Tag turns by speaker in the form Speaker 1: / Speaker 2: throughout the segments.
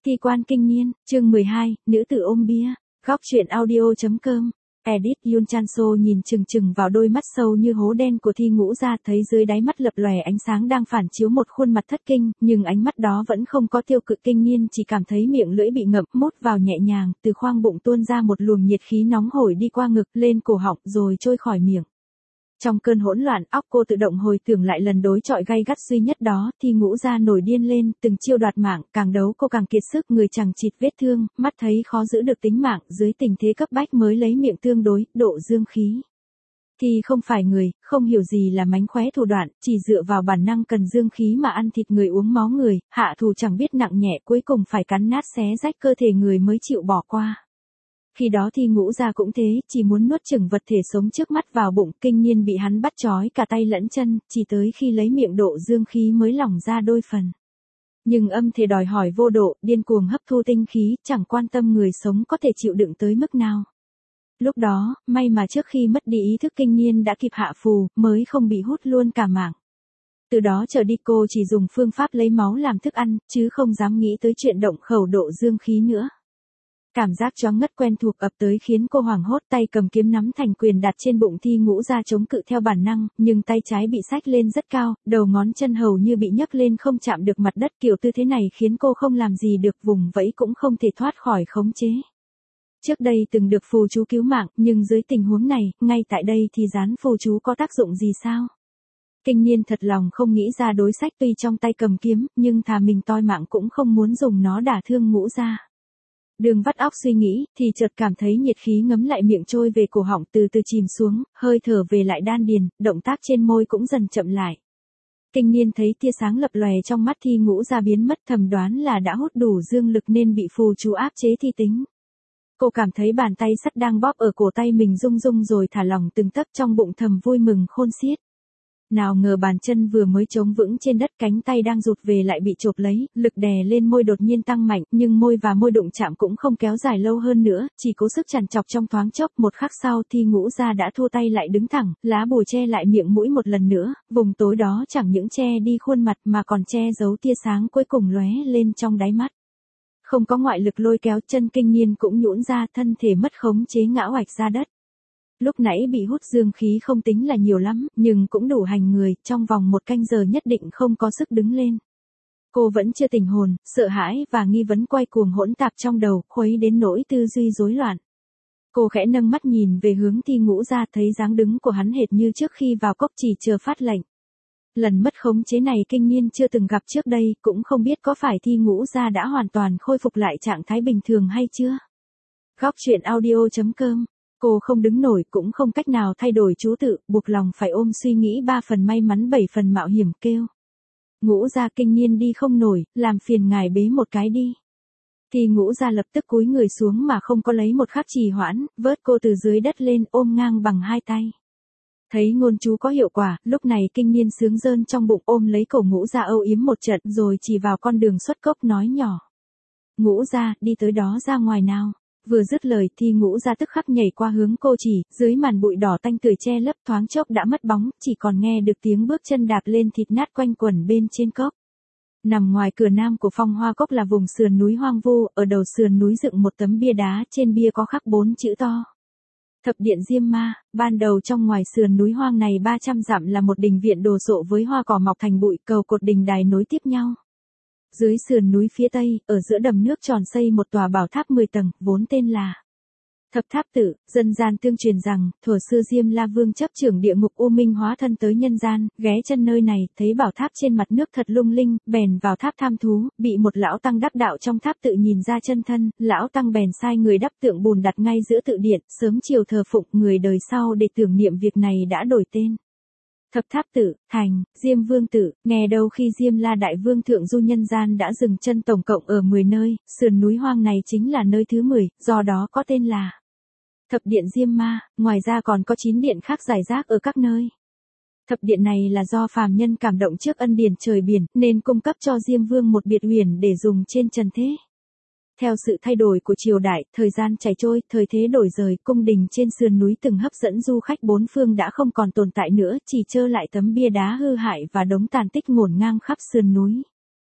Speaker 1: Thi quan kinh niên, chương 12, nữ tử ôm bia, góc truyện audio.com. Edit Yun Chanso nhìn chừng chừng vào đôi mắt sâu như hố đen của Thi Ngũ Gia, thấy dưới đáy mắt lập lòe ánh sáng đang phản chiếu một khuôn mặt thất kinh, nhưng ánh mắt đó vẫn không có tiêu cực kinh niên, chỉ cảm thấy miệng lưỡi bị ngậm, mút vào nhẹ nhàng, từ khoang bụng tuôn ra một luồng nhiệt khí nóng hổi đi qua ngực, lên cổ họng, rồi trôi khỏi miệng. Trong cơn hỗn loạn, óc cô tự động hồi tưởng lại lần đối chọi gay gắt duy nhất đó, Thi Ngũ Gia nổi điên lên, từng chiêu đoạt mạng, càng đấu cô càng kiệt sức, người chằng chịt vết thương, mắt thấy khó giữ được tính mạng, dưới tình thế cấp bách mới lấy miệng tương đối, độ dương khí. Thì không phải người, không hiểu gì là mánh khóe thủ đoạn, chỉ dựa vào bản năng cần dương khí mà ăn thịt người uống máu người, hạ thủ chẳng biết nặng nhẹ, cuối cùng phải cắn nát xé rách cơ thể người mới chịu bỏ qua. Khi đó Thi Ngũ Gia cũng thế, chỉ muốn nuốt chửng vật thể sống trước mắt vào bụng, kinh niên bị hắn bắt trói cả tay lẫn chân, chỉ tới khi lấy miệng độ dương khí mới lỏng ra đôi phần. Nhưng âm thể đòi hỏi vô độ, điên cuồng hấp thu tinh khí, chẳng quan tâm người sống có thể chịu đựng tới mức nào. Lúc đó, may mà trước khi mất đi ý thức kinh niên đã kịp hạ phù, mới không bị hút luôn cả mạng. Từ đó trở đi cô chỉ dùng phương pháp lấy máu làm thức ăn, chứ không dám nghĩ tới chuyện động khẩu độ dương khí nữa. Cảm giác choáng ngất quen thuộc ập tới khiến cô hoảng hốt, tay cầm kiếm nắm thành quyền đặt trên bụng Thi Ngũ Gia chống cự theo bản năng, nhưng tay trái bị xách lên rất cao, đầu ngón chân hầu như bị nhấc lên không chạm được mặt đất, kiểu tư thế này khiến cô không làm gì được, vùng vẫy cũng không thể thoát khỏi khống chế. Trước đây từng được phù chú cứu mạng, nhưng dưới tình huống này, ngay tại đây thì dán phù chú có tác dụng gì sao? Kinh niên thật lòng không nghĩ ra đối sách, tuy trong tay cầm kiếm, nhưng thà mình toi mạng cũng không muốn dùng nó đả thương Ngũ Gia. Đường vắt óc suy nghĩ, thì chợt cảm thấy nhiệt khí ngấm lại miệng trôi về cổ họng, từ từ chìm xuống, hơi thở về lại đan điền, động tác trên môi cũng dần chậm lại. Kinh niên thấy tia sáng lập lòe trong mắt Thi Ngũ Gia biến mất, thầm đoán là đã hút đủ dương lực nên bị phù chú áp chế thi tính. Cô cảm thấy bàn tay sắt đang bóp ở cổ tay mình rung rung rồi thả lỏng từng tấc, trong bụng thầm vui mừng khôn xiết. Nào ngờ bàn chân vừa mới chống vững trên đất, cánh tay đang rụt về lại bị chộp lấy, lực đè lên môi đột nhiên tăng mạnh, nhưng môi và môi đụng chạm cũng không kéo dài lâu hơn nữa, chỉ cố sức trằn trọc trong thoáng chốc. Một khắc sau Thi Ngũ Gia đã thua tay lại đứng thẳng, lá bùa che lại miệng mũi một lần nữa, vùng tối đó chẳng những che đi khuôn mặt mà còn che giấu tia sáng cuối cùng lóe lên trong đáy mắt. Không có ngoại lực lôi kéo, chân kinh niên cũng nhũn ra, thân thể mất khống chế ngã oạch ra đất. Lúc nãy bị hút dương khí không tính là nhiều lắm, nhưng cũng đủ hành người, trong vòng một canh giờ nhất định không có sức đứng lên. Cô vẫn chưa tỉnh hồn, sợ hãi và nghi vấn quay cuồng hỗn tạp trong đầu, khuấy đến nỗi tư duy rối loạn. Cô khẽ nâng mắt nhìn về hướng Thi Ngũ Gia, thấy dáng đứng của hắn hệt như trước khi vào cốc, chỉ chờ phát lệnh. Lần mất khống chế này kinh niên chưa từng gặp trước đây, cũng không biết có phải Thi Ngũ Gia đã hoàn toàn khôi phục lại trạng thái bình thường hay chưa. Góc truyện audio.com. Cô không đứng nổi, cũng không cách nào thay đổi chú tự, buộc lòng phải ôm suy nghĩ 3 phần may mắn 7 phần mạo hiểm, kêu: Ngũ Gia, kinh niên đi không nổi, làm phiền ngài bế một cái đi. Thì Ngũ Gia lập tức cúi người xuống mà không có lấy một khắc trì hoãn, vớt cô từ dưới đất lên, ôm ngang bằng hai tay. Thấy ngôn chú có hiệu quả, lúc này kinh niên sướng rơn trong bụng, ôm lấy cổ Ngũ Gia âu yếm một trận, rồi chỉ vào con đường xuất cốc nói nhỏ: Ngũ Gia, đi tới đó ra ngoài nào. Vừa dứt lời Thi Ngũ Gia tức khắc nhảy qua hướng cô chỉ, dưới màn bụi đỏ tanh tưởi che lấp, thoáng chốc đã mất bóng, chỉ còn nghe được tiếng bước chân đạp lên thịt nát quanh quẩn bên trên cốc. Nằm ngoài cửa nam của Phong Hoa Cốc là vùng sườn núi hoang vu, ở đầu sườn núi dựng một tấm bia đá, trên bia có khắc 4 chữ to: Thập điện Diêm Ma. Ban đầu trong ngoài sườn núi hoang này 300 dặm là một đình viện đồ sộ với hoa cỏ mọc thành bụi, cầu cột đình đài nối tiếp nhau. Dưới sườn núi phía tây, ở giữa đầm nước tròn xây một tòa bảo tháp 10 tầng, vốn tên là Thập Tháp Tự. Dân gian tương truyền rằng, thuở xưa Diêm La Vương chấp trưởng địa ngục U Minh hóa thân tới nhân gian, ghé chân nơi này, thấy bảo tháp trên mặt nước thật lung linh, bèn vào tháp tham thú, bị một lão tăng đắc đạo trong tháp tự nhìn ra chân thân, lão tăng bèn sai người đắp tượng bùn đặt ngay giữa tự điện, sớm chiều thờ phụng, người đời sau để tưởng niệm việc này đã đổi tên Thập Tháp Tự thành Diêm Vương Tự. Nghe đâu khi Diêm La Đại Vương thượng du nhân gian đã dừng chân tổng cộng ở 10 nơi, sườn núi hoang này chính là nơi thứ 10, do đó có tên là Thập điện Diêm Ma. Ngoài ra còn có 9 điện khác rải rác ở các nơi. Thập điện này là do phàm nhân cảm động trước ân điển trời biển, nên cung cấp cho Diêm Vương một biệt uyển để dùng trên trần thế. Theo sự thay đổi của triều đại, thời gian chảy trôi, thời thế đổi rời, cung đình trên sườn núi từng hấp dẫn du khách bốn phương đã không còn tồn tại nữa, chỉ trơ lại tấm bia đá hư hại và đống tàn tích ngổn ngang khắp sườn núi.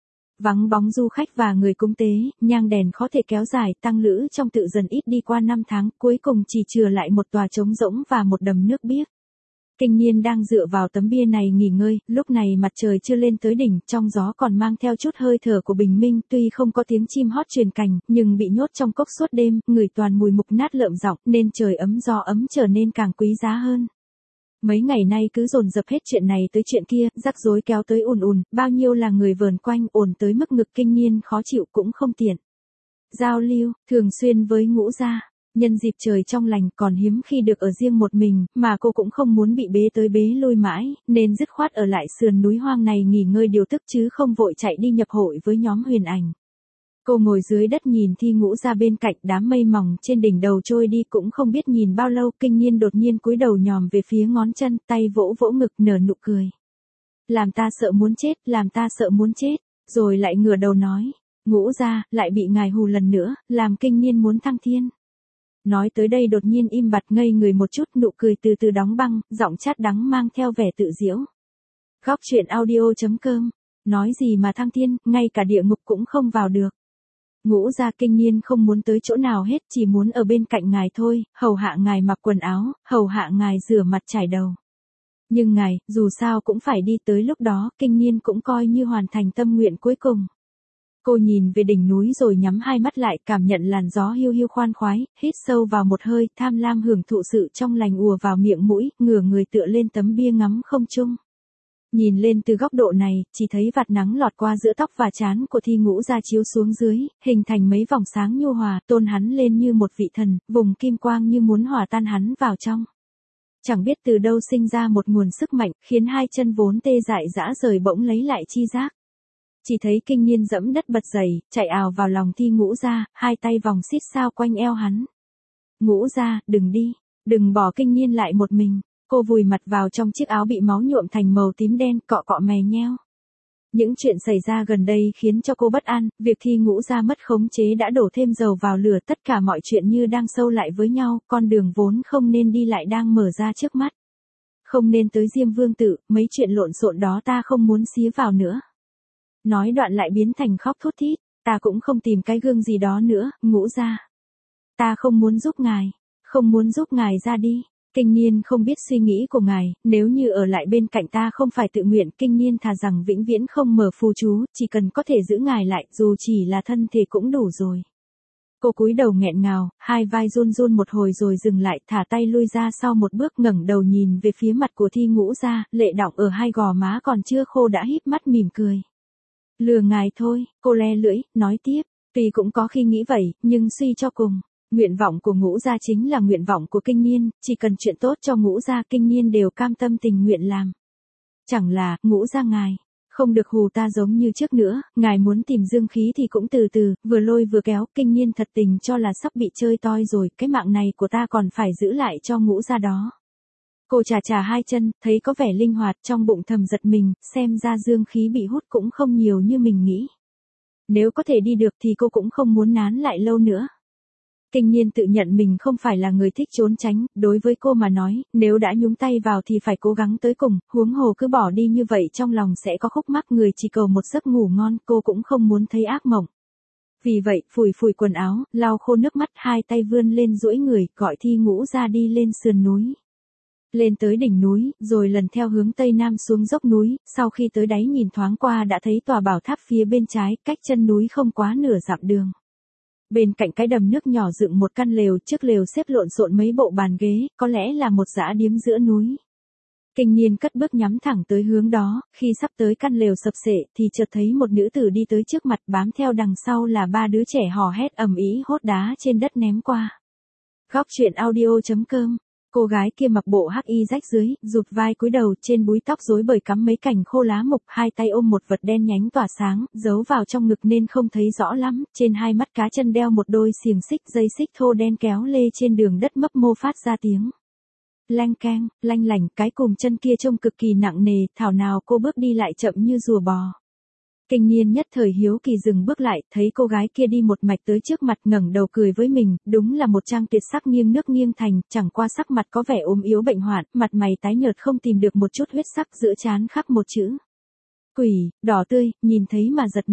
Speaker 1: vắng bóng du khách và người cúng tế, nhang đèn khó thể kéo dài, tăng lữ trong tự dần ít đi qua năm tháng, cuối cùng chỉ chừa lại một tòa trống rỗng và một đầm nước biếc. Kinh Niên đang dựa vào tấm bia này nghỉ ngơi, lúc này mặt trời chưa lên tới đỉnh, trong gió còn mang theo chút hơi thở của bình minh, tuy không có tiếng chim hót truyền cành, nhưng bị nhốt trong cốc suốt đêm, ngửi toàn mùi mục nát lợm giọng, nên trời ấm gió ấm trở nên càng quý giá hơn. Mấy ngày nay cứ dồn dập hết chuyện này tới chuyện kia, rắc rối kéo tới ùn ùn, bao nhiêu là người vờn quanh, ồn tới mức ngực Kinh Niên khó chịu cũng không tiện giao lưu thường xuyên với Ngũ gia. Nhân dịp trời trong lành còn hiếm khi được ở riêng một mình, mà cô cũng không muốn bị bế tới bế lui mãi, nên dứt khoát ở lại sườn núi hoang này nghỉ ngơi điều tức chứ không vội chạy đi nhập hội với nhóm Huyền Ảnh. Cô ngồi dưới đất nhìn Thi Ngũ ra bên cạnh, đám mây mỏng trên đỉnh đầu trôi đi cũng không biết nhìn bao lâu, Kinh Niên đột nhiên cúi đầu nhòm về phía ngón chân, tay vỗ vỗ ngực nở nụ cười. Làm ta sợ muốn chết, làm ta sợ muốn chết, rồi lại ngửa đầu nói, Ngũ ra, lại bị ngài hù lần nữa, làm Kinh Niên muốn thăng thiên. Nói tới đây đột nhiên im bặt ngây người một chút, nụ cười từ từ đóng băng, giọng chát đắng mang theo vẻ tự giễu. Góc truyện audio.com, nói gì mà thăng thiên, ngay cả địa ngục cũng không vào được. Ngũ gia Kinh Niên không muốn tới chỗ nào hết, chỉ muốn ở bên cạnh ngài thôi, hầu hạ ngài mặc quần áo, hầu hạ ngài rửa mặt chải đầu. Nhưng ngài, dù sao cũng phải đi, tới lúc đó, Kinh Niên cũng coi như hoàn thành tâm nguyện cuối cùng. Cô nhìn về đỉnh núi rồi nhắm hai mắt lại, cảm nhận làn gió hiu hiu khoan khoái, hít sâu vào một hơi, tham lam hưởng thụ sự trong lành ùa vào miệng mũi, ngửa người tựa lên tấm bia ngắm không trung. Nhìn lên từ góc độ này, chỉ thấy vạt nắng lọt qua giữa tóc và trán của Thi Ngũ ra chiếu xuống dưới, hình thành mấy vòng sáng nhu hòa, tôn hắn lên như một vị thần, vùng kim quang như muốn hòa tan hắn vào trong. Chẳng biết từ đâu sinh ra một nguồn sức mạnh, khiến hai chân vốn tê dại dã rời bỗng lấy lại chi giác. Chỉ thấy Kinh Niên dẫm đất bật dậy, chạy ào vào lòng Thi Ngũ ra, hai tay vòng xít sao quanh eo hắn. Ngũ ra, đừng đi, đừng bỏ Kinh Niên lại một mình. Cô vùi mặt vào trong chiếc áo bị máu nhuộm thành màu tím đen, cọ cọ mè nheo. Những chuyện xảy ra gần đây khiến cho cô bất an, việc Thi Ngũ ra mất khống chế đã đổ thêm dầu vào lửa, tất cả mọi chuyện như đang xâu lại với nhau, con đường vốn không nên đi lại đang mở ra trước mắt. Không nên tới Diêm Vương Tự, mấy chuyện lộn xộn đó ta không muốn xía vào nữa. Nói đoạn lại biến thành khóc thút thít, ta cũng không tìm cái gương gì đó nữa, Ngũ ra. Ta không muốn giúp ngài, không muốn giúp ngài ra đi. Kinh Niên không biết suy nghĩ của ngài, nếu như ở lại bên cạnh ta không phải tự nguyện, Kinh Niên thà rằng vĩnh viễn không mở phù chú, chỉ cần có thể giữ ngài lại, dù chỉ là thân thể cũng đủ rồi. Cô cúi đầu nghẹn ngào, hai vai run run một hồi rồi dừng lại, thả tay lui ra sau một bước, ngẩng đầu nhìn về phía mặt của Thi Ngũ ra, lệ đọng ở hai gò má còn chưa khô đã híp mắt mỉm cười. Lừa ngài thôi, cô le lưỡi, nói tiếp, tuy cũng có khi nghĩ vậy, nhưng suy cho cùng. Nguyện vọng của Ngũ gia chính là nguyện vọng của Kinh Niên, chỉ cần chuyện tốt cho Ngũ gia Kinh Niên đều cam tâm tình nguyện làm. Chẳng là, Ngũ gia ngài, không được hù ta giống như trước nữa, ngài muốn tìm dương khí thì cũng từ từ, vừa lôi vừa kéo, Kinh Niên thật tình cho là sắp bị chơi toi rồi, cái mạng này của ta còn phải giữ lại cho Ngũ gia đó. Cô chà chà hai chân, thấy có vẻ linh hoạt, trong bụng thầm giật mình, xem ra dương khí bị hút cũng không nhiều như mình nghĩ. Nếu có thể đi được thì cô cũng không muốn nán lại lâu nữa. Kinh Niên tự nhận mình không phải là người thích trốn tránh, đối với cô mà nói, nếu đã nhúng tay vào thì phải cố gắng tới cùng, huống hồ cứ bỏ đi như vậy trong lòng sẽ có khúc mắc, người chỉ cầu một giấc ngủ ngon, cô cũng không muốn thấy ác mộng. Vì vậy, phủi phủi quần áo, lau khô nước mắt, hai tay vươn lên duỗi người, gọi Thi Ngũ ra đi lên sườn núi. Lên tới đỉnh núi, rồi lần theo hướng tây nam xuống dốc núi, sau khi tới đáy nhìn thoáng qua đã thấy tòa bảo tháp phía bên trái, cách chân núi không quá nửa dặm đường. Bên cạnh cái đầm nước nhỏ dựng một căn lều, trước lều xếp lộn xộn mấy bộ bàn ghế, có lẽ là một dã điếm giữa núi. Kinh Niên cất bước nhắm thẳng tới hướng đó, khi sắp tới căn lều sập sệ thì chợt thấy một nữ tử đi tới trước mặt, bám theo đằng sau là ba đứa trẻ hò hét ầm ĩ hốt đá trên đất ném qua. Góc truyện audio.com. Cô gái kia mặc bộ hắc y rách dưới, rụt vai cúi đầu, trên búi tóc rối bời cắm mấy cành khô lá mục, hai tay ôm một vật đen nhánh tỏa sáng, giấu vào trong ngực nên không thấy rõ lắm, trên hai mắt cá chân đeo một đôi xiềng xích, dây xích thô đen kéo lê trên đường đất mấp mô phát ra tiếng lanh keng, lanh lảnh, cái cùm chân kia trông cực kỳ nặng nề, thảo nào cô bước đi lại chậm như rùa bò. Kinh Niên nhất thời hiếu kỳ dừng bước lại, thấy cô gái kia đi một mạch tới trước mặt, ngẩng đầu cười với mình, đúng là một trang tuyệt sắc nghiêng nước nghiêng thành, chẳng qua sắc mặt có vẻ ốm yếu bệnh hoạn, mặt mày tái nhợt không tìm được một chút huyết sắc, giữa trán khắc một chữ quỷ, đỏ tươi, nhìn thấy mà giật mình.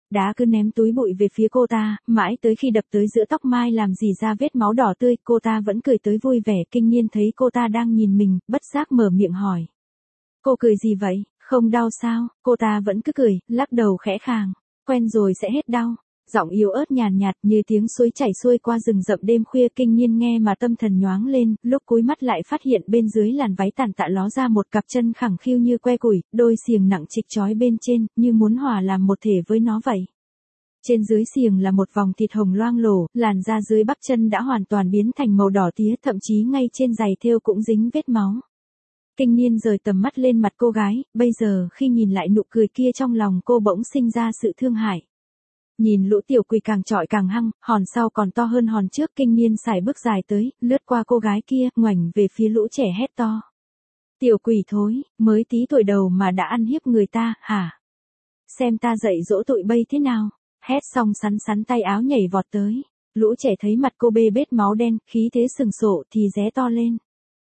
Speaker 1: Đá cứ ném túi bụi về phía cô ta, mãi tới khi đập tới giữa tóc mai làm rỉ ra vết máu đỏ tươi, cô ta vẫn cười tới vui vẻ. Kinh Niên thấy cô ta đang nhìn mình, bất giác mở miệng hỏi. Cô cười gì vậy, không đau sao? Cô ta vẫn cứ cười, lắc đầu khẽ khàng. Quen rồi sẽ hết đau. Giọng yếu ớt nhàn nhạt như tiếng suối chảy xuôi qua rừng rậm đêm khuya. Kinh Niên nghe mà tâm thần nhoáng lên, lúc cúi mắt lại phát hiện bên dưới làn váy tàn tạ ló ra một cặp chân khẳng khiu như que củi, đôi xiềng nặng trịch trói bên trên, như muốn hòa làm một thể với nó vậy. Trên dưới xiềng là một vòng thịt hồng loang lổ, làn da dưới bắp chân đã hoàn toàn biến thành màu đỏ tía, thậm chí ngay trên giày thêu cũng dính vết máu. Kinh Niên rời tầm mắt lên mặt cô gái, bây giờ khi nhìn lại nụ cười kia trong lòng cô bỗng sinh ra sự thương hại. Nhìn lũ tiểu quỷ càng trọi càng hăng, hòn sau còn to hơn hòn trước. Kinh Niên sải bước dài tới, lướt qua cô gái kia, ngoảnh về phía lũ trẻ hét to. Tiểu quỷ thối, mới tí tuổi đầu mà đã ăn hiếp người ta, hả? Xem ta dạy dỗ tụi bay thế nào? Hét xong sắn sắn tay áo nhảy vọt tới. Lũ trẻ thấy mặt cô bê bết máu đen, khí thế sừng sộ thì ré to lên.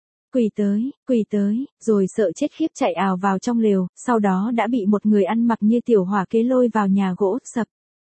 Speaker 1: Quỷ tới, rồi sợ chết khiếp chạy ào vào trong lều, sau đó đã bị một người ăn mặc như tiểu hỏa kế lôi vào nhà gỗ, sập.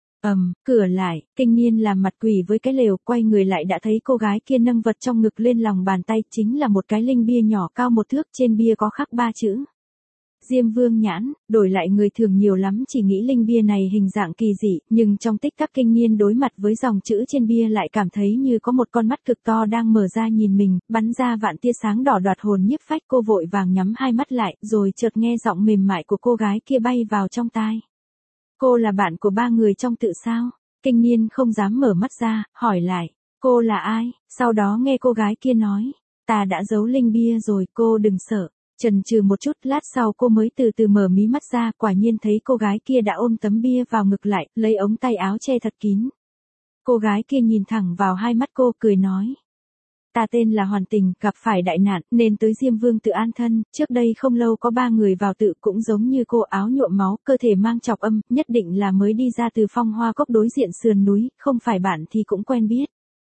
Speaker 1: Cửa lại, Kinh Niên làm mặt quỷ với cái lều, quay người lại đã thấy cô gái kia nâng vật trong ngực lên lòng bàn tay, chính là một cái linh bia nhỏ cao 1 thước, trên bia có khắc 3 chữ. Diêm Vương nhãn. Đổi lại người thường nhiều lắm chỉ nghĩ linh bia này hình dạng kỳ dị, nhưng trong tích tắc Kinh Niên đối mặt với dòng chữ trên bia lại cảm thấy như có một con mắt cực to đang mở ra nhìn mình, bắn ra vạn tia sáng đỏ đoạt hồn nhiếp phách. Cô vội vàng nhắm hai mắt lại, rồi chợt nghe giọng mềm mại của cô gái kia bay vào trong tai. Cô là bạn của 3 người trong tự sao? Kinh Niên không dám mở mắt ra, hỏi lại. Cô là ai? Sau đó nghe cô gái kia nói. Ta đã giấu linh bia rồi, cô đừng sợ. Chần chừ một chút, lát sau cô mới từ từ mở mí mắt ra, quả nhiên thấy cô gái kia đã ôm tấm bia vào ngực lại, lấy ống tay áo che thật kín. Cô gái kia nhìn thẳng vào hai mắt cô, cười nói. Ta tên là Hoàn Tình, gặp phải đại nạn, nên tới Diêm Vương tự an thân, trước đây không lâu có 3 người vào tự cũng giống như cô, áo nhuộm máu, cơ thể mang chọc âm, nhất định là mới đi ra từ Phong Hoa Cốc đối diện sườn núi, không phải bạn thì cũng quen biết.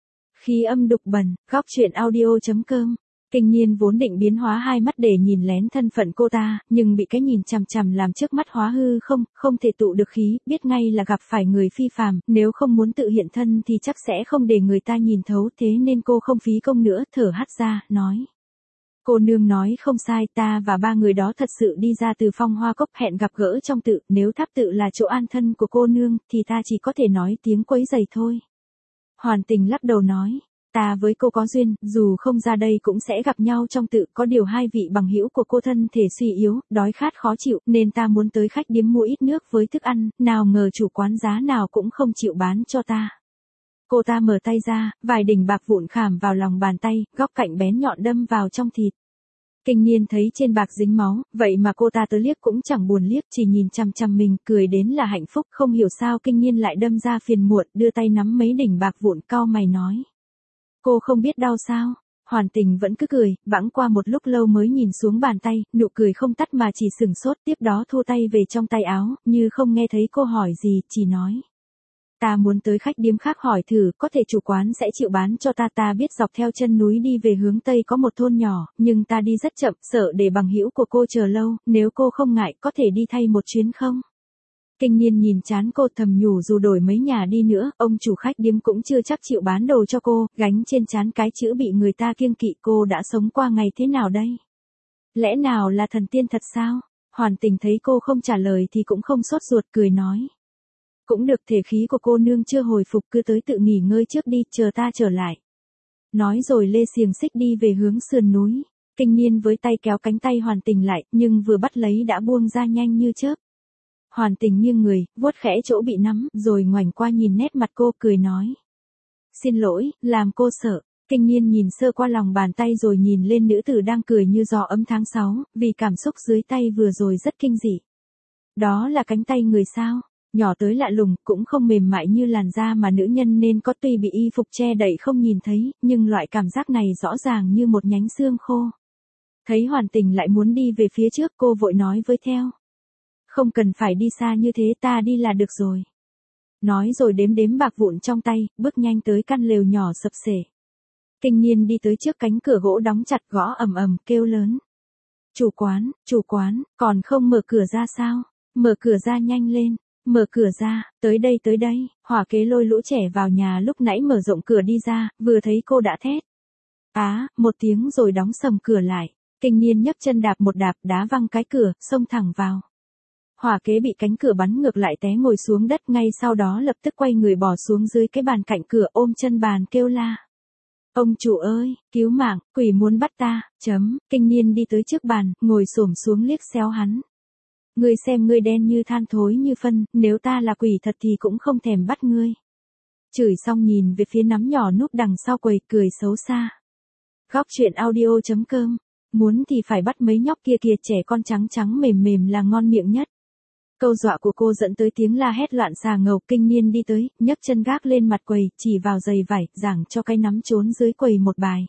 Speaker 1: Khí âm đục bẩn, góc truyện audio.com. Kinh Niên vốn định biến hóa hai mắt để nhìn lén thân phận cô ta, nhưng bị cái nhìn chằm chằm làm trước mắt hóa hư không thể tụ được khí, biết ngay là gặp phải người phi phàm, nếu không muốn tự hiện thân thì chắc sẽ không để người ta nhìn thấu, thế nên cô không phí công nữa, thở hắt ra, nói. Cô nương nói không sai, ta và 3 người đó thật sự đi ra từ Phong Hoa Cốc, hẹn gặp gỡ trong tự, nếu tháp tự là chỗ an thân của cô nương, thì ta chỉ có thể nói tiếng quấy rầy thôi. Hoàn Tình lắc đầu nói. Ta với cô có duyên, dù không ra đây cũng sẽ gặp nhau trong tự, có điều 2 vị bằng hữu của cô thân thể suy yếu, đói khát khó chịu, nên ta muốn tới khách điếm mua ít nước với thức ăn, nào ngờ chủ quán giá nào cũng không chịu bán cho ta. Cô ta mở tay ra, vài đỉnh bạc vụn khảm vào lòng bàn tay, góc cạnh bén nhọn đâm vào trong thịt. Kinh Niên thấy trên bạc dính máu, vậy mà cô ta tới liếc cũng chẳng buồn liếc, chỉ nhìn chằm chằm mình, cười đến là hạnh phúc, không hiểu sao Kinh Niên lại đâm ra phiền muộn, đưa tay nắm mấy đỉnh bạc vụn, cau mày nói. Cô không biết đau sao? Hoàn Tình vẫn cứ cười, bẵng qua một lúc lâu mới nhìn xuống bàn tay, nụ cười không tắt mà chỉ sừng sốt, tiếp đó thu tay về trong tay áo, như không nghe thấy cô hỏi gì, chỉ nói. Ta muốn tới khách điếm khác hỏi thử, có thể chủ quán sẽ chịu bán cho ta, ta biết dọc theo chân núi đi về hướng Tây có một thôn nhỏ, nhưng ta đi rất chậm, sợ để bằng hữu của cô chờ lâu, nếu cô không ngại, có thể đi thay một chuyến không? Kinh Niên nhìn chán cô, thầm nhủ dù đổi mấy nhà đi nữa, ông chủ khách điếm cũng chưa chắc chịu bán đồ cho cô, gánh trên trán cái chữ bị người ta kiêng kỵ, cô đã sống qua ngày thế nào đây? Lẽ nào là thần tiên thật sao? Hoàn Tình thấy cô không trả lời thì cũng không sốt ruột, cười nói. Cũng được, thể khí của cô nương chưa hồi phục, cứ tới tự nghỉ ngơi trước đi, chờ ta trở lại. Nói rồi lê xiềng xích đi về hướng sườn núi. Kinh Niên với tay kéo cánh tay Hoàn Tình lại, nhưng vừa bắt lấy đã buông ra nhanh như chớp. Hoàn Tình nghiêng người, vuốt khẽ chỗ bị nắm, rồi ngoảnh qua nhìn nét mặt cô, cười nói. Xin lỗi, làm cô sợ. Kinh Niên nhìn sơ qua lòng bàn tay rồi nhìn lên nữ tử đang cười như gió ấm tháng 6, vì cảm xúc dưới tay vừa rồi rất kinh dị. Đó là cánh tay người sao? Nhỏ tới lạ lùng, cũng không mềm mại như làn da mà nữ nhân nên có, tuy bị y phục che đậy không nhìn thấy, nhưng loại cảm giác này rõ ràng như một nhánh xương khô. Thấy Hoàn Tình lại muốn đi về phía trước, cô vội nói với theo. Không cần phải đi xa như thế, ta đi là được rồi. Nói rồi đếm đếm bạc vụn trong tay, bước nhanh tới căn lều nhỏ sập xể. Kinh Niên đi tới trước cánh cửa gỗ đóng chặt, gõ ầm ầm, kêu lớn. Chủ quán, còn không mở cửa ra sao? Mở cửa ra nhanh lên. Mở cửa ra, tới đây, hỏa kế lôi lũ trẻ vào nhà lúc nãy mở rộng cửa đi ra, vừa thấy cô đã thét. Một tiếng rồi đóng sầm cửa lại. Kinh niên nhấc chân đạp một đạp đá văng cái cửa, xông thẳng vào. Hỏa kế bị cánh cửa bắn ngược lại té ngồi xuống đất, ngay sau đó lập tức quay người bò xuống dưới cái bàn cạnh cửa, ôm chân bàn kêu la. Ông chủ ơi, cứu mạng, quỷ muốn bắt ta, Kinh niên đi tới trước bàn, ngồi xổm xuống liếc xéo hắn. Ngươi xem ngươi đen như than thối như phân, nếu ta là quỷ thật thì cũng không thèm bắt ngươi. Chửi xong nhìn về phía nắm nhỏ núp đằng sau quầy, cười xấu xa. Góc truyện audio.com, muốn thì phải bắt mấy nhóc kia kìa, trẻ con trắng trắng mềm mềm là ngon miệng nhất. Câu dọa của cô dẫn tới tiếng la hét loạn xà ngầu. Kinh niên đi tới, nhấc chân gác lên mặt quầy, chỉ vào giày vải, giảng cho cái nắm trốn dưới quầy một bài.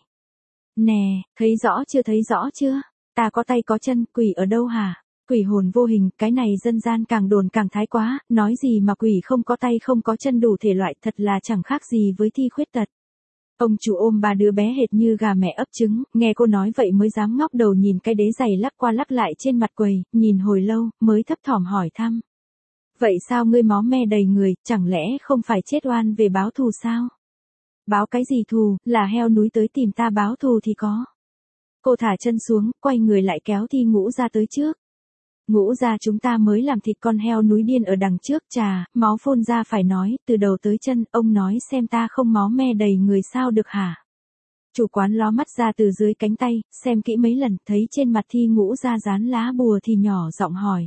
Speaker 1: Nè, thấy rõ chưa? Ta có tay có chân, quỷ ở đâu hả? Quỷ hồn vô hình, cái này dân gian càng đồn càng thái quá, nói gì mà quỷ không có tay không có chân đủ thể loại, thật là chẳng khác gì với thi khuyết tật. Ông chủ ôm ba đứa bé hệt như gà mẹ ấp trứng, nghe cô nói vậy mới dám ngóc đầu nhìn cái đế giày lắc qua lắc lại trên mặt quầy, nhìn hồi lâu, mới thấp thỏm hỏi thăm. Vậy sao ngươi máu me đầy người, chẳng lẽ không phải chết oan về báo thù sao? Báo cái gì thù, là heo núi tới tìm ta báo thù thì có. Cô thả chân xuống, quay người lại kéo Thi Ngũ ra tới trước. Ngũ ra chúng ta mới làm thịt con heo núi điên ở đằng trước, chà, máu phun ra phải nói, từ đầu tới chân, ông nói xem ta không máu me đầy người sao được hả? Chủ quán ló mắt ra từ dưới cánh tay, xem kỹ mấy lần, thấy trên mặt Thi Ngũ ra dán lá bùa thì nhỏ giọng hỏi.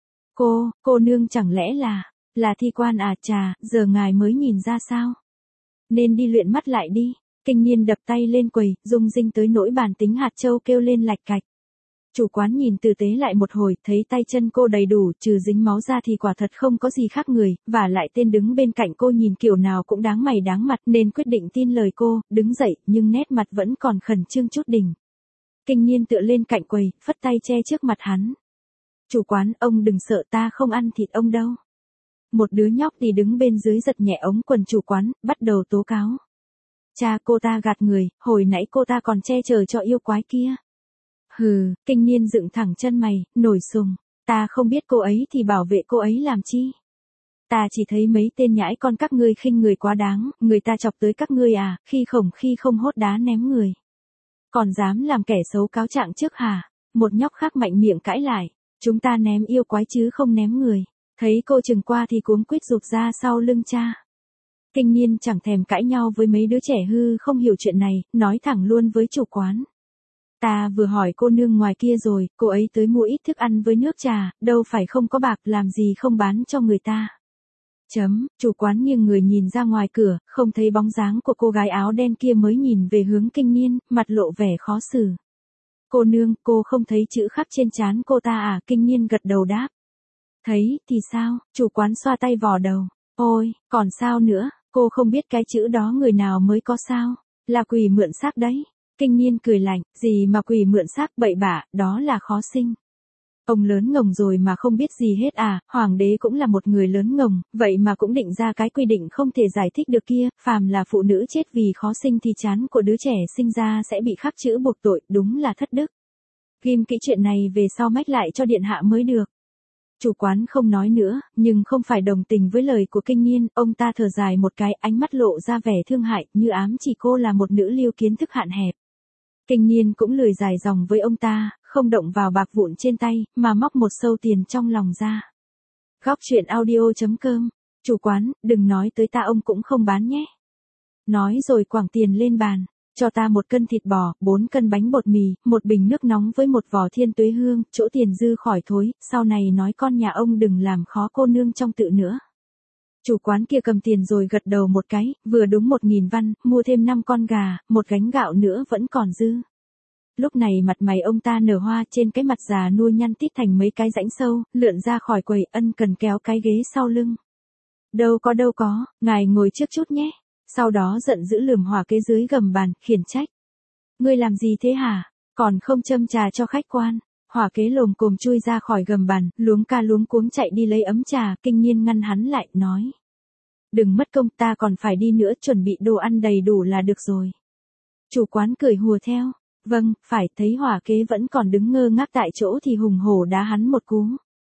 Speaker 1: Cô nương chẳng lẽ là thi quan à, chà, giờ ngài mới nhìn ra sao? Nên đi luyện mắt lại đi. Kinh niên đập tay lên quầy, rung rinh tới nỗi bàn tính hạt châu kêu lên lạch cạch. Chủ quán nhìn tử tế lại một hồi, thấy tay chân cô đầy đủ, trừ dính máu ra thì quả thật không có gì khác người, và lại tên đứng bên cạnh cô nhìn kiểu nào cũng đáng mày đáng mặt, nên quyết định tin lời cô, đứng dậy, nhưng nét mặt vẫn còn khẩn trương chút đỉnh. Kinh niên tựa lên cạnh quầy, phất tay che trước mặt hắn. Chủ quán, ông đừng sợ, ta không ăn thịt ông đâu. Một đứa nhóc thì đứng bên dưới giật nhẹ ống quần chủ quán, bắt đầu tố cáo. Cha, cô ta gạt người, hồi nãy cô ta còn che chở cho yêu quái kia. Hừ, kinh niên dựng thẳng chân mày, nổi sùng. Ta không biết cô ấy thì bảo vệ cô ấy làm chi. Ta chỉ thấy mấy tên nhãi con các ngươi khinh người quá đáng, người ta chọc tới các ngươi à, khi không hốt đá ném người. Còn dám làm kẻ xấu cáo trạng trước hả? Một nhóc khác mạnh miệng cãi lại. Chúng ta ném yêu quái chứ không ném người. Thấy cô chừng qua thì cuống quýt rụt ra sau lưng cha. Kinh niên chẳng thèm cãi nhau với mấy đứa trẻ hư không hiểu chuyện này, nói thẳng luôn với chủ quán. Ta vừa hỏi cô nương ngoài kia rồi, cô ấy tới mua ít thức ăn với nước trà, đâu phải không có bạc, làm gì không bán cho người ta. Chủ quán nghiêng người nhìn ra ngoài cửa, không thấy bóng dáng của cô gái áo đen kia mới nhìn về hướng kinh niên, mặt lộ vẻ khó xử. Cô nương, cô không thấy chữ khắc trên trán cô ta à? Kinh niên gật đầu đáp. Thấy, thì sao? Chủ quán xoa tay vò đầu. Ôi, còn sao nữa, cô không biết cái chữ đó người nào mới có sao? Là quỷ mượn xác đấy. Kinh niên cười lạnh, gì mà quỷ mượn xác bậy bạ, đó là khó sinh. Ông lớn ngồng rồi mà không biết gì hết à, hoàng đế cũng là một người lớn ngồng, vậy mà cũng định ra cái quy định không thể giải thích được kia, phàm là phụ nữ chết vì khó sinh thì trán của đứa trẻ sinh ra sẽ bị khắc chữ buộc tội, đúng là thất đức. Ghim kỹ chuyện này về sau mách lại cho điện hạ mới được. Chủ quán không nói nữa, nhưng không phải đồng tình với lời của kinh niên, ông ta thở dài một cái, ánh mắt lộ ra vẻ thương hại, như ám chỉ cô là một nữ liêu kiến thức hạn hẹp. Kinh niên cũng lười dài dòng với ông ta, không động vào bạc vụn trên tay, mà móc một xâu tiền trong lòng ra. Góc truyện audio.com, chủ quán, đừng nói tới ta ông cũng không bán nhé. Nói rồi quẳng tiền lên bàn, cho ta 1 cân thịt bò, 4 cân bánh bột mì, 1 bình nước nóng với 1 vò thiên tuế hương, chỗ tiền dư khỏi thối, sau này nói con nhà ông đừng làm khó cô nương trong tự nữa. Chủ quán kia cầm tiền rồi gật đầu một cái, vừa đúng 1.000 văn, mua thêm 5 con gà, 1 gánh gạo nữa vẫn còn dư. Lúc này mặt mày ông ta nở hoa, trên cái mặt già nua nhăn tít thành mấy cái rãnh sâu, lượn ra khỏi quầy, ân cần kéo cái ghế sau lưng. Đâu có, ngài ngồi trước chút nhé. Sau đó giận dữ lườm hỏa kế dưới gầm bàn, khiển trách. Ngươi làm gì thế hả? Còn không châm trà cho khách quan. Hỏa kế lồm cồm chui ra khỏi gầm bàn, luống ca luống cuống chạy đi lấy ấm trà, kinh niên ngăn hắn lại, nói. Đừng mất công, ta còn phải đi nữa, chuẩn bị đồ ăn đầy đủ là được rồi. Chủ quán cười hùa theo. Vâng, phải, thấy hỏa kế vẫn còn đứng ngơ ngác tại chỗ thì hùng hổ đá hắn một cú.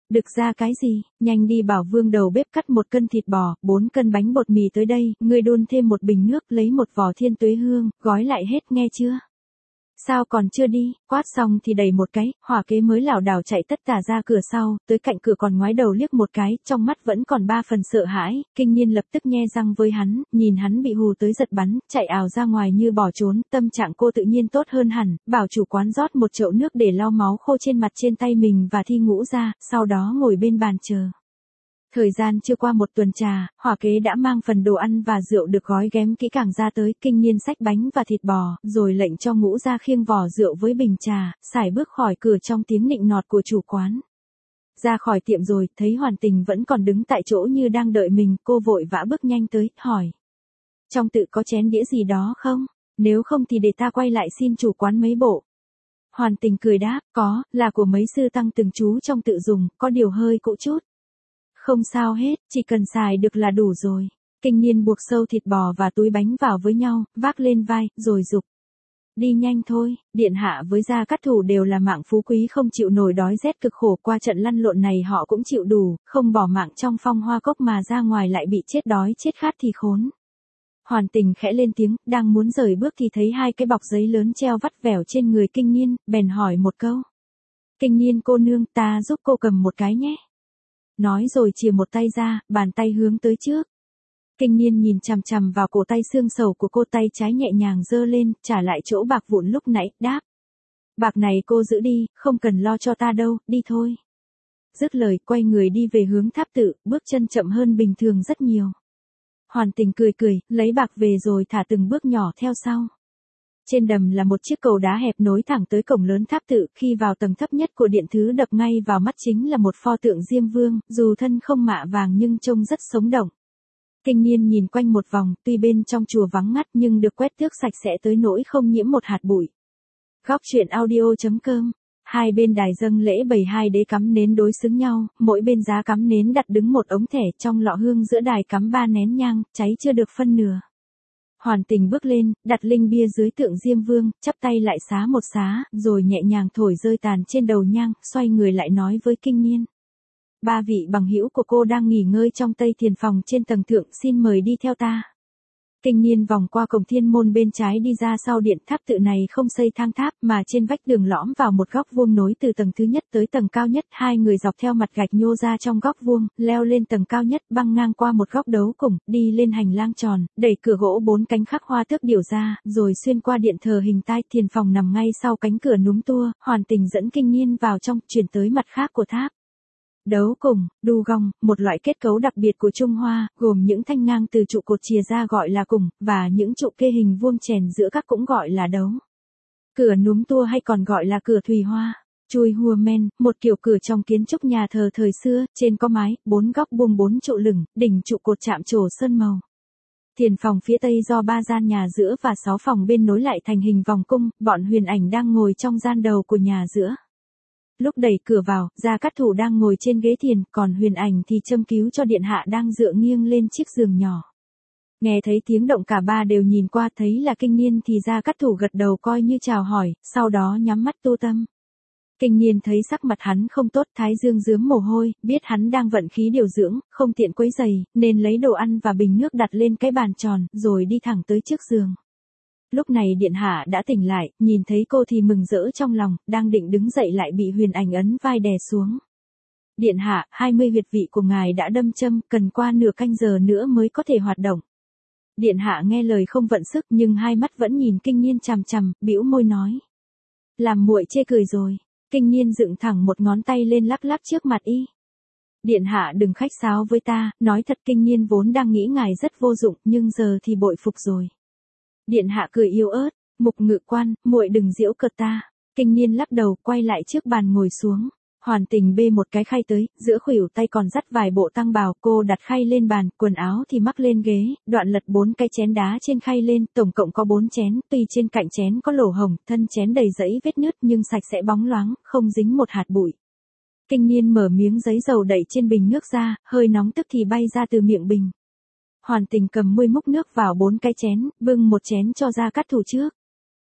Speaker 1: Đực ra cái gì, nhanh đi bảo Vương đầu bếp cắt 1 cân thịt bò, 4 cân bánh bột mì tới đây, ngươi đun thêm 1 bình nước, lấy 1 vò thiên tuế hương, gói lại hết nghe chưa? Sao còn chưa đi, quát xong thì đẩy một cái, hỏa kế mới lảo đảo chạy tất tả ra cửa sau, tới cạnh cửa còn ngoái đầu liếc một cái, trong mắt vẫn còn 3 phần sợ hãi, Kinh Niên lập tức nhe răng với hắn, nhìn hắn bị hù tới giật bắn, chạy ào ra ngoài như bỏ trốn, tâm trạng cô tự nhiên tốt hơn hẳn, bảo chủ quán rót 1 chậu nước để lau máu khô trên mặt trên tay mình và Thi Ngũ ra, sau đó ngồi bên bàn chờ. Thời gian chưa qua 1 tuần trà, hỏa kế đã mang phần đồ ăn và rượu được gói ghém kỹ càng ra tới, Kinh Niên xách bánh và thịt bò, rồi lệnh cho Ngũ ra khiêng vò rượu với bình trà, sải bước khỏi cửa trong tiếng nịnh nọt của chủ quán. Ra khỏi tiệm rồi, thấy Hoàn Tình vẫn còn đứng tại chỗ như đang đợi mình, cô vội vã bước nhanh tới, hỏi. Trong tự có chén đĩa gì đó không? Nếu không thì để ta quay lại xin chủ quán mấy bộ. Hoàn Tình cười đáp, có, là của mấy sư tăng từng chú trong tự dùng, có điều hơi cũ chút. Không sao hết, chỉ cần xài được là đủ rồi. Kinh Niên buộc sâu thịt bò và túi bánh vào với nhau, vác lên vai, rồi giục. Đi nhanh thôi, điện hạ với Gia Cát Thủ đều là mạng phú quý không chịu nổi đói rét cực khổ, qua trận lăn lộn này họ cũng chịu đủ, không bỏ mạng trong Phong Hoa Cốc mà ra ngoài lại bị chết đói chết khát thì khốn. Hoàn Tình khẽ lên tiếng, đang muốn rời bước thì thấy 2 cái bọc giấy lớn treo vắt vẻo trên người Kinh Niên, bèn hỏi một câu. Kinh Niên cô nương, ta giúp cô cầm một cái nhé. Nói rồi chìa một tay ra, bàn tay hướng tới trước. Kinh Niên nhìn chằm chằm vào cổ tay xương sầu của cô, tay trái nhẹ nhàng giơ lên, trả lại chỗ bạc vụn lúc nãy, đáp. Bạc này cô giữ đi, không cần lo cho ta đâu, đi thôi. Dứt lời, quay người đi về hướng tháp tự, bước chân chậm hơn bình thường rất nhiều. Hoàn Tình cười cười, lấy bạc về rồi thả từng bước nhỏ theo sau. Trên đầm là một chiếc cầu đá hẹp nối thẳng tới cổng lớn tháp tự, khi vào tầng thấp nhất của điện thứ đập ngay vào mắt chính là một pho tượng Diêm Vương, dù thân không mạ vàng nhưng trông rất sống động. Kinh Niên nhìn quanh một vòng, tuy bên trong chùa vắng ngắt nhưng được quét tước sạch sẽ tới nỗi không nhiễm một hạt bụi. Góc truyện audio.com. Hai bên đài dâng lễ bày 2 đế cắm nến đối xứng nhau, mỗi bên giá cắm nến đặt đứng một ống thẻ, trong lọ hương giữa đài cắm 3 nén nhang, cháy chưa được phân nửa. Hoàn Tình bước lên, đặt linh bia dưới tượng Diêm Vương, chắp tay lại xá một xá, rồi nhẹ nhàng thổi rơi tàn trên đầu nhang, xoay người lại nói với Kinh Niên. 3 vị bằng hữu của cô đang nghỉ ngơi trong Tây Thiền phòng trên tầng thượng, xin mời đi theo ta. Kinh Niên vòng qua cổng thiên môn bên trái đi ra sau điện, tháp tự này không xây thang tháp mà trên vách đường lõm vào một góc vuông nối từ tầng thứ nhất tới tầng cao nhất, 2 người dọc theo mặt gạch nhô ra trong góc vuông, leo lên tầng cao nhất, băng ngang qua một góc đấu cùng, đi lên hành lang tròn, đẩy cửa gỗ 4 cánh khắc hoa tước điểu ra, rồi xuyên qua điện thờ hình tai. Thiền phòng nằm ngay sau cánh cửa núm tua, Hoàn Tình dẫn Kinh Niên vào trong, chuyển tới mặt khác của tháp. Đấu cùng, đu gong, một loại kết cấu đặc biệt của Trung Hoa, gồm những thanh ngang từ trụ cột chìa ra gọi là cùng, và những trụ kê hình vuông chèn giữa các cũng gọi là đấu. Cửa núm tua hay còn gọi là cửa thùy hoa. Chui hua men, một kiểu cửa trong kiến trúc nhà thờ thời xưa, trên có mái, 4 góc buông 4 trụ lửng, đỉnh trụ cột chạm trổ sơn màu. Thiền phòng phía tây do 3 gian nhà giữa và 6 phòng bên nối lại thành hình vòng cung, bọn Huyền Ảnh đang ngồi trong gian đầu của nhà giữa. Lúc đẩy cửa vào, Gia Cát Thủ đang ngồi trên ghế thiền, còn Huyền Ảnh thì châm cứu cho điện hạ đang dựa nghiêng lên chiếc giường nhỏ. Nghe thấy tiếng động cả ba đều nhìn qua, thấy là Kinh Niên thì Gia Cát Thủ gật đầu coi như chào hỏi, sau đó nhắm mắt tu tâm. Kinh Niên thấy sắc mặt hắn không tốt, thái dương rướm mồ hôi, biết hắn đang vận khí điều dưỡng, không tiện quấy giày, nên lấy đồ ăn và bình nước đặt lên cái bàn tròn, rồi đi thẳng tới trước giường. Lúc này điện hạ đã tỉnh lại, nhìn thấy cô thì mừng rỡ trong lòng, đang định đứng dậy lại bị Huyền Ảnh ấn vai đè xuống. Điện hạ, 20 huyệt vị của ngài đã đâm châm, cần qua nửa canh giờ nữa mới có thể hoạt động. Điện hạ nghe lời không vận sức nhưng hai mắt vẫn nhìn Kinh Niên chằm chằm, bĩu môi nói. Làm muội chê cười rồi. Kinh Niên dựng thẳng một ngón tay lên lắp lắp trước mặt y. Điện hạ đừng khách sáo với ta, nói thật Kinh Niên vốn đang nghĩ ngài rất vô dụng, nhưng giờ thì bội phục rồi. Điện hạ cười yếu ớt, Mục Ngự Quan, muội đừng giễu cợt ta. Kinh Niên lắc đầu, quay lại trước bàn ngồi xuống. Hoàn Tình bê một cái khay tới, giữa khuỷu tay còn dắt vài bộ tăng bào, cô đặt khay lên bàn, quần áo thì mắc lên ghế, đoạn lật 4 cái chén đá trên khay lên, tổng cộng có 4 chén, tuy trên cạnh chén có lỗ hổng, thân chén đầy rẫy vết nứt nhưng sạch sẽ bóng loáng, không dính một hạt bụi. Kinh Niên mở miếng giấy dầu đậy trên bình nước ra, hơi nóng tức thì bay ra từ miệng bình. Hoàn Tình cầm muôi múc nước vào 4 cái chén, bưng một chén cho Gia Cát Thủ trước.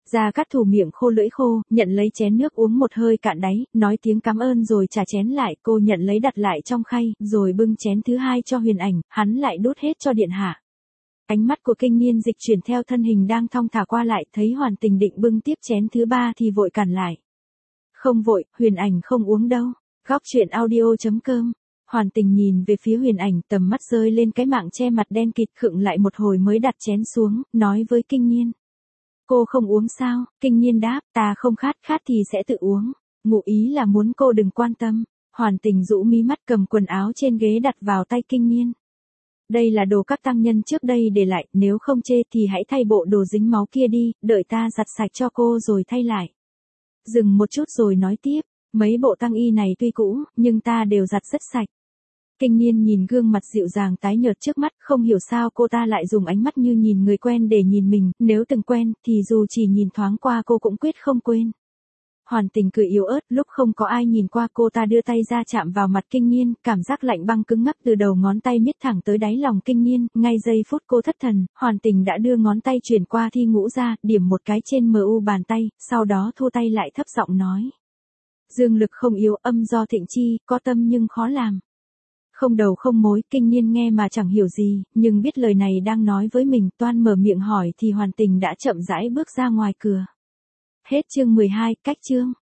Speaker 1: Gia Cát Thủ miệng khô lưỡi khô, nhận lấy chén nước uống một hơi cạn đáy, nói tiếng cảm ơn rồi trả chén lại, cô nhận lấy đặt lại trong khay, rồi bưng chén thứ hai cho Huyền Ảnh, hắn lại đút hết cho điện hạ. Ánh mắt của Kinh Niên dịch chuyển theo thân hình đang thong thả qua lại, thấy Hoàn Tình định bưng tiếp chén thứ ba thì vội cản lại. Không vội, Huyền Ảnh không uống đâu. Góc truyện audio.com. Hoàn Tình nhìn về phía Huyền Ảnh, tầm mắt rơi lên cái mạng che mặt đen kịt, khựng lại một hồi mới đặt chén xuống, nói với Kinh Niên. Cô không uống sao? Kinh Niên đáp, ta không khát, khát thì sẽ tự uống. Ngụ ý là muốn cô đừng quan tâm. Hoàn Tình rũ mí mắt cầm quần áo trên ghế đặt vào tay Kinh Niên. Đây là đồ các tăng nhân trước đây để lại, nếu không chê thì hãy thay bộ đồ dính máu kia đi, đợi ta giặt sạch cho cô rồi thay lại. Dừng một chút rồi nói tiếp, mấy bộ tăng y này tuy cũ, nhưng ta đều giặt rất sạch. Kinh Niên nhìn gương mặt dịu dàng tái nhợt trước mắt, không hiểu sao cô ta lại dùng ánh mắt như nhìn người quen để nhìn mình, nếu từng quen, thì dù chỉ nhìn thoáng qua cô cũng quyết không quên. Hoàn Tình cười yếu ớt, lúc không có ai nhìn qua cô ta đưa tay ra chạm vào mặt Kinh Niên, cảm giác lạnh băng cứng ngắc từ đầu ngón tay miết thẳng tới đáy lòng Kinh Niên, ngay giây phút cô thất thần, Hoàn Tình đã đưa ngón tay chuyển qua thi ngũ ra, điểm một cái trên mu bàn tay, sau đó thu tay lại thấp giọng nói. Dương lực không yếu, âm do thịnh chi, có tâm nhưng khó làm. Không đầu không mối, Kinh Niên nghe mà chẳng hiểu gì, nhưng biết lời này đang nói với mình, toan mở miệng hỏi thì Hoàn Tình đã chậm rãi bước ra ngoài cửa. Hết chương 12, cách chương.